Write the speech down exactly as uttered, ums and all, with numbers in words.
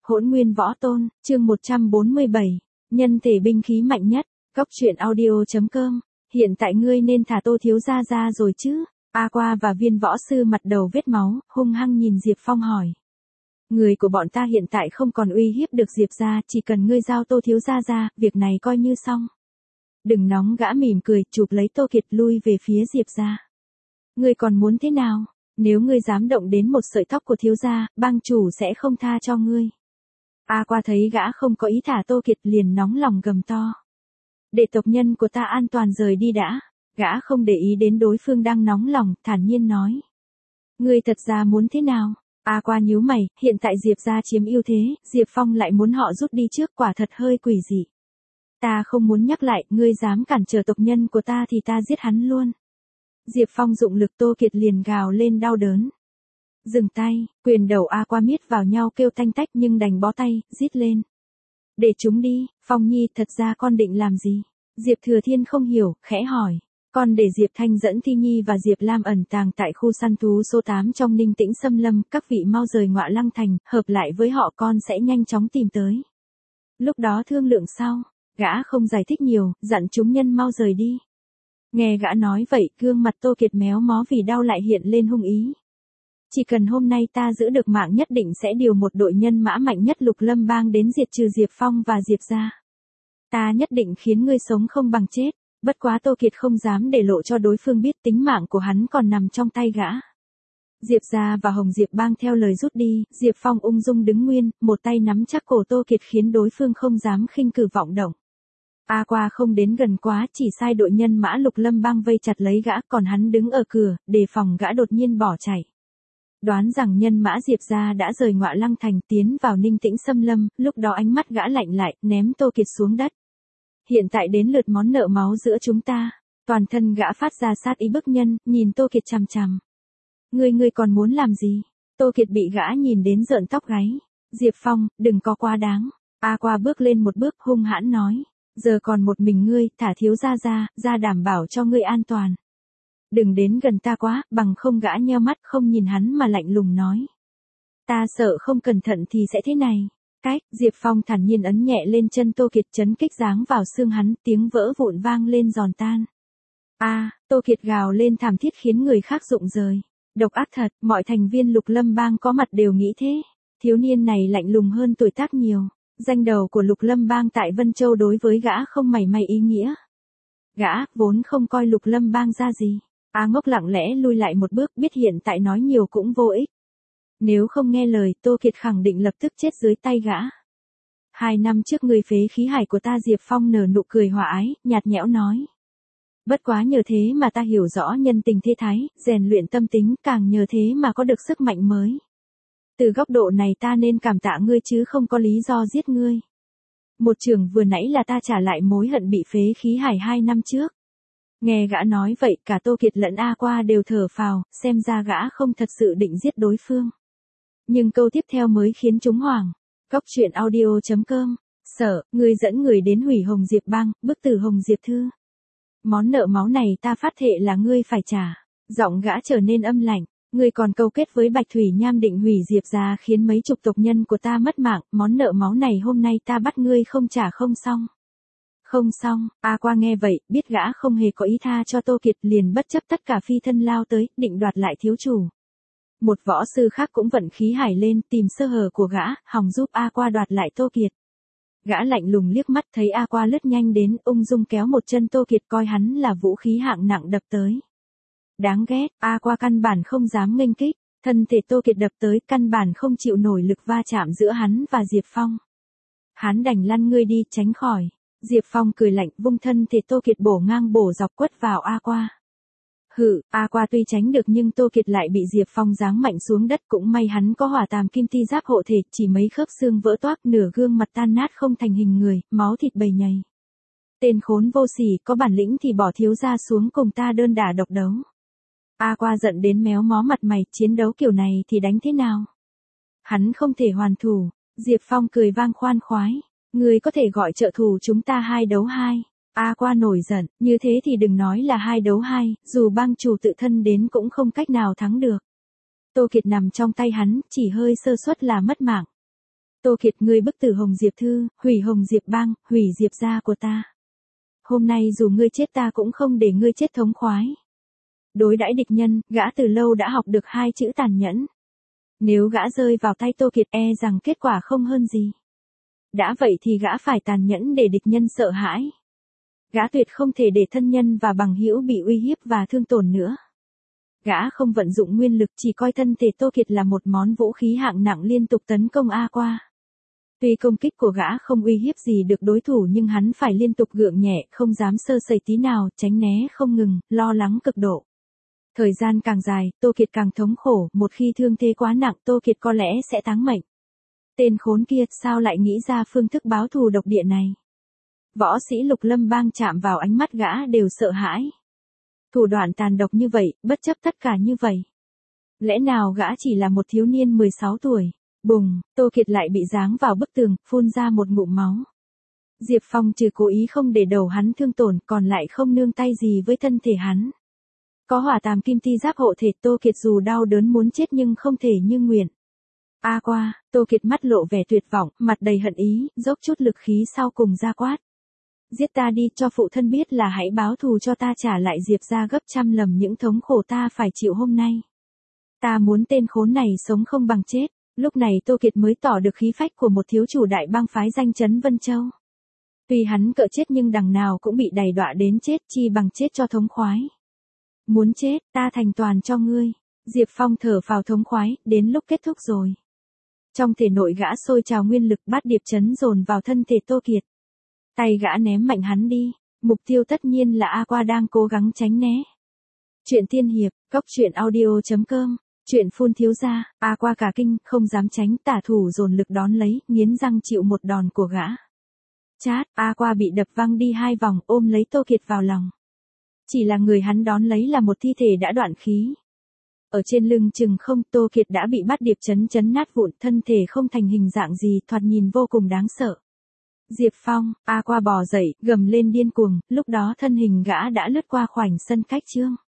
Hỗn Nguyên Võ Tôn, chương một trăm bốn mươi bảy, nhân thể binh khí mạnh nhất, Cốc truyện audio.com, hiện tại ngươi nên thả Tô thiếu gia ra rồi chứ? A Qua và Viên võ sư mặt đầu vết máu, hung hăng nhìn Diệp Phong hỏi. Người của bọn ta hiện tại không còn uy hiếp được Diệp gia, chỉ cần ngươi giao Tô thiếu gia ra, việc này coi như xong. Đừng nóng, gã mỉm cười, chụp lấy Tô Kiệt lui về phía Diệp gia. Ngươi còn muốn thế nào? Nếu ngươi dám động đến một sợi tóc của thiếu gia, bang chủ sẽ không tha cho ngươi. A Qua thấy gã không có ý thả Tô Kiệt liền nóng lòng gầm to. Để tộc nhân của ta an toàn rời đi đã. Gã không để ý đến đối phương đang nóng lòng, thản nhiên nói. Ngươi thật ra muốn thế nào? A Qua nhíu mày, hiện tại Diệp gia chiếm ưu thế, Diệp Phong lại muốn họ rút đi trước, quả thật hơi quỷ dị. Ta không muốn nhắc lại, ngươi dám cản trở tộc nhân của ta thì ta giết hắn luôn. Diệp Phong dụng lực, Tô Kiệt liền gào lên đau đớn. Dừng tay, quyền đầu A Qua miết vào nhau kêu tanh tách nhưng đành bó tay, rít lên. Để chúng đi, Phong Nhi, thật ra con định làm gì? Diệp Thừa Thiên không hiểu, khẽ hỏi. Con để Diệp Thanh dẫn Thi Nhi và Diệp Lam ẩn tàng tại khu săn thú số tám trong Ninh Tĩnh Xâm Lâm, các vị mau rời Ngọa Lăng Thành, hợp lại với họ, con sẽ nhanh chóng tìm tới. Lúc đó thương lượng sau, gã không giải thích nhiều, dặn chúng nhân mau rời đi. Nghe gã nói vậy, gương mặt Tô Kiệt méo mó vì đau lại hiện lên hung ý. Chỉ cần hôm nay ta giữ được mạng, nhất định sẽ điều một đội nhân mã mạnh nhất Lục Lâm Bang đến diệt trừ Diệp Phong và Diệp gia. Ta nhất định khiến ngươi sống không bằng chết. Bất quá Tô Kiệt không dám để lộ cho đối phương biết tính mạng của hắn còn nằm trong tay gã. Diệp gia và Hồng Diệp Bang theo lời rút đi, Diệp Phong ung dung đứng nguyên, một tay nắm chắc cổ Tô Kiệt khiến đối phương không dám khinh cử vọng động. A Qua không đến gần quá, chỉ sai đội nhân mã Lục Lâm Bang vây chặt lấy gã, còn hắn đứng ở cửa, đề phòng gã đột nhiên bỏ chạy. Đoán rằng nhân mã Diệp gia đã rời Ngọa Lăng Thành tiến vào Ninh Tĩnh Xâm Lâm, lúc đó ánh mắt gã lạnh lại, ném Tô Kiệt xuống đất. Hiện tại đến lượt món nợ máu giữa chúng ta. Toàn thân gã phát ra sát ý bức nhân, nhìn Tô Kiệt chằm chằm. Ngươi ngươi còn muốn làm gì? Tô Kiệt bị gã nhìn đến rợn tóc gáy. Diệp Phong, đừng có quá đáng. A Qua bước lên một bước, hung hãn nói. Giờ còn một mình ngươi, thả thiếu gia ra, ra đảm bảo cho ngươi an toàn. Đừng đến gần ta quá, bằng không. Gã nheo mắt không nhìn hắn mà lạnh lùng nói. Ta sợ không cẩn thận thì sẽ thế này. Cách, Diệp Phong thản nhiên ấn nhẹ lên chân Tô Kiệt, chấn kích giáng vào xương hắn, tiếng vỡ vụn vang lên giòn tan. A, à, Tô Kiệt gào lên thảm thiết khiến người khác rụng rời. Độc ác thật, mọi thành viên Lục Lâm Bang có mặt đều nghĩ thế. Thiếu niên này lạnh lùng hơn tuổi tác nhiều. Danh đầu của Lục Lâm Bang tại Vân Châu đối với gã không mảy may ý nghĩa. Gã vốn không coi Lục Lâm Bang ra gì. A Ngốc lặng lẽ lui lại một bước, biết hiện tại nói nhiều cũng vô ích. Nếu không nghe lời, Tô Kiệt khẳng định lập tức chết dưới tay gã. Hai năm trước người phế khí hải của ta. Diệp Phong nở nụ cười hòa ái, nhạt nhẽo nói. Bất quá nhờ thế mà ta hiểu rõ nhân tình thế thái, rèn luyện tâm tính, càng nhờ thế mà có được sức mạnh mới. Từ góc độ này ta nên cảm tạ ngươi chứ không có lý do giết ngươi. Một trường vừa nãy là ta trả lại mối hận bị phế khí hải hai năm trước. Nghe gã nói vậy, cả Tô Kiệt lẫn A Qua đều thở phào, xem ra gã không thật sự định giết đối phương. Nhưng câu tiếp theo mới khiến chúng hoảng. Cốc truyện audio.com. Sợ, ngươi dẫn người đến hủy Hồng Diệp Bang, bức tử Hồng Diệp Thư. Món nợ máu này ta phát thệ là ngươi phải trả. Giọng gã trở nên âm lạnh. Ngươi còn câu kết với Bạch Thủy Nham định hủy Diệp gia khiến mấy chục tộc nhân của ta mất mạng. Món nợ máu này hôm nay ta bắt ngươi không trả không xong. Không xong, A Qua nghe vậy, biết gã không hề có ý tha cho Tô Kiệt, liền bất chấp tất cả phi thân lao tới, định đoạt lại thiếu chủ. Một võ sư khác cũng vận khí hải lên, tìm sơ hở của gã, hòng giúp A Qua đoạt lại Tô Kiệt. Gã lạnh lùng liếc mắt thấy A Qua lướt nhanh đến, ung dung kéo một chân Tô Kiệt, coi hắn là vũ khí hạng nặng đập tới. Đáng ghét, A Qua căn bản không dám nghênh kích, thân thể Tô Kiệt đập tới, căn bản không chịu nổi lực va chạm giữa hắn và Diệp Phong. Hắn đành lăn ngươi đi, tránh khỏi. Diệp Phong cười lạnh, vung thân thể Tô Kiệt bổ ngang bổ dọc quất vào A Qua. Hự, A Qua tuy tránh được nhưng Tô Kiệt lại bị Diệp Phong giáng mạnh xuống đất, cũng may hắn có hỏa tàm kim ti giáp hộ thể, chỉ mấy khớp xương vỡ toác, nửa gương mặt tan nát không thành hình người, máu thịt bầy nhầy. Tên khốn vô sỉ, có bản lĩnh thì bỏ thiếu gia xuống cùng ta đơn đả độc đấu. A Qua giận đến méo mó mặt mày, chiến đấu kiểu này thì đánh thế nào? Hắn không thể hoàn thủ. Diệp Phong cười vang khoan khoái. Ngươi có thể gọi trợ thủ chúng ta hai đấu hai. A Qua nổi giận, như thế thì đừng nói là hai đấu hai, dù bang chủ tự thân đến cũng không cách nào thắng được. Tô Kiệt nằm trong tay hắn, chỉ hơi sơ suất là mất mạng. Tô Kiệt, ngươi bức tử Hồng Diệp Thư, hủy Hồng Diệp Bang, hủy Diệp gia của ta. Hôm nay dù ngươi chết ta cũng không để ngươi chết thống khoái. Đối đãi địch nhân, gã từ lâu đã học được hai chữ tàn nhẫn. Nếu gã rơi vào tay Tô Kiệt e rằng kết quả không hơn gì. Đã vậy thì gã phải tàn nhẫn để địch nhân sợ hãi. Gã tuyệt không thể để thân nhân và bằng hữu bị uy hiếp và thương tổn nữa. Gã không vận dụng nguyên lực, chỉ coi thân thể Tô Kiệt là một món vũ khí hạng nặng liên tục tấn công A Qua. Tuy công kích của gã không uy hiếp gì được đối thủ nhưng hắn phải liên tục gượng nhẹ, không dám sơ sẩy tí nào, tránh né không ngừng, lo lắng cực độ. Thời gian càng dài, Tô Kiệt càng thống khổ, một khi thương thế quá nặng Tô Kiệt có lẽ sẽ táng mệnh. Tên khốn kia sao lại nghĩ ra phương thức báo thù độc địa này? Võ sĩ Lục Lâm Bang chạm vào ánh mắt gã đều sợ hãi. Thủ đoạn tàn độc như vậy, bất chấp tất cả như vậy. Lẽ nào gã chỉ là một thiếu niên mười sáu tuổi? Bùng, Tô Kiệt lại bị giáng vào bức tường, phun ra một ngụm máu. Diệp Phong trừ cố ý không để đầu hắn thương tổn, còn lại không nương tay gì với thân thể hắn. Có hỏa tàm kim ti giáp hộ thể, Tô Kiệt dù đau đớn muốn chết nhưng không thể như nguyện. A Qua, Tô Kiệt mắt lộ vẻ tuyệt vọng, mặt đầy hận ý, dốc chút lực khí sau cùng ra quát. Giết ta đi, cho phụ thân biết là hãy báo thù cho ta, trả lại Diệp gia gấp trăm lần những thống khổ ta phải chịu hôm nay. Ta muốn tên khốn này sống không bằng chết. Lúc này Tô Kiệt mới tỏ được khí phách của một thiếu chủ đại bang phái danh chấn Vân Châu. Tuy hắn cỡ chết nhưng đằng nào cũng bị đày đọa đến chết, chi bằng chết cho thống khoái. Muốn chết, ta thành toàn cho ngươi. Diệp Phong thở phào thống khoái, đến lúc kết thúc rồi. Trong thể nội gã sôi trào nguyên lực, bát điệp chấn dồn vào thân thể Tô Kiệt. Tay gã ném mạnh hắn đi, mục tiêu tất nhiên là A Qua đang cố gắng tránh né. Chuyện tiên hiệp, cốc truyện audio chấm com. Chuyện phun thiếu gia, A Qua cả kinh, không dám tránh, tả thủ dồn lực đón lấy, nghiến răng chịu một đòn của gã. Chát, A Qua bị đập văng đi hai vòng, ôm lấy Tô Kiệt vào lòng. Chỉ là người hắn đón lấy là một thi thể đã đoạn khí. Ở trên lưng chừng không, Tô Kiệt đã bị bắt điệp chấn chấn nát vụn, thân thể không thành hình dạng gì, thoạt nhìn vô cùng đáng sợ. Diệp Phong, A Qua bò dậy, gầm lên điên cuồng, lúc đó thân hình gã đã lướt qua khoảnh sân khách trương.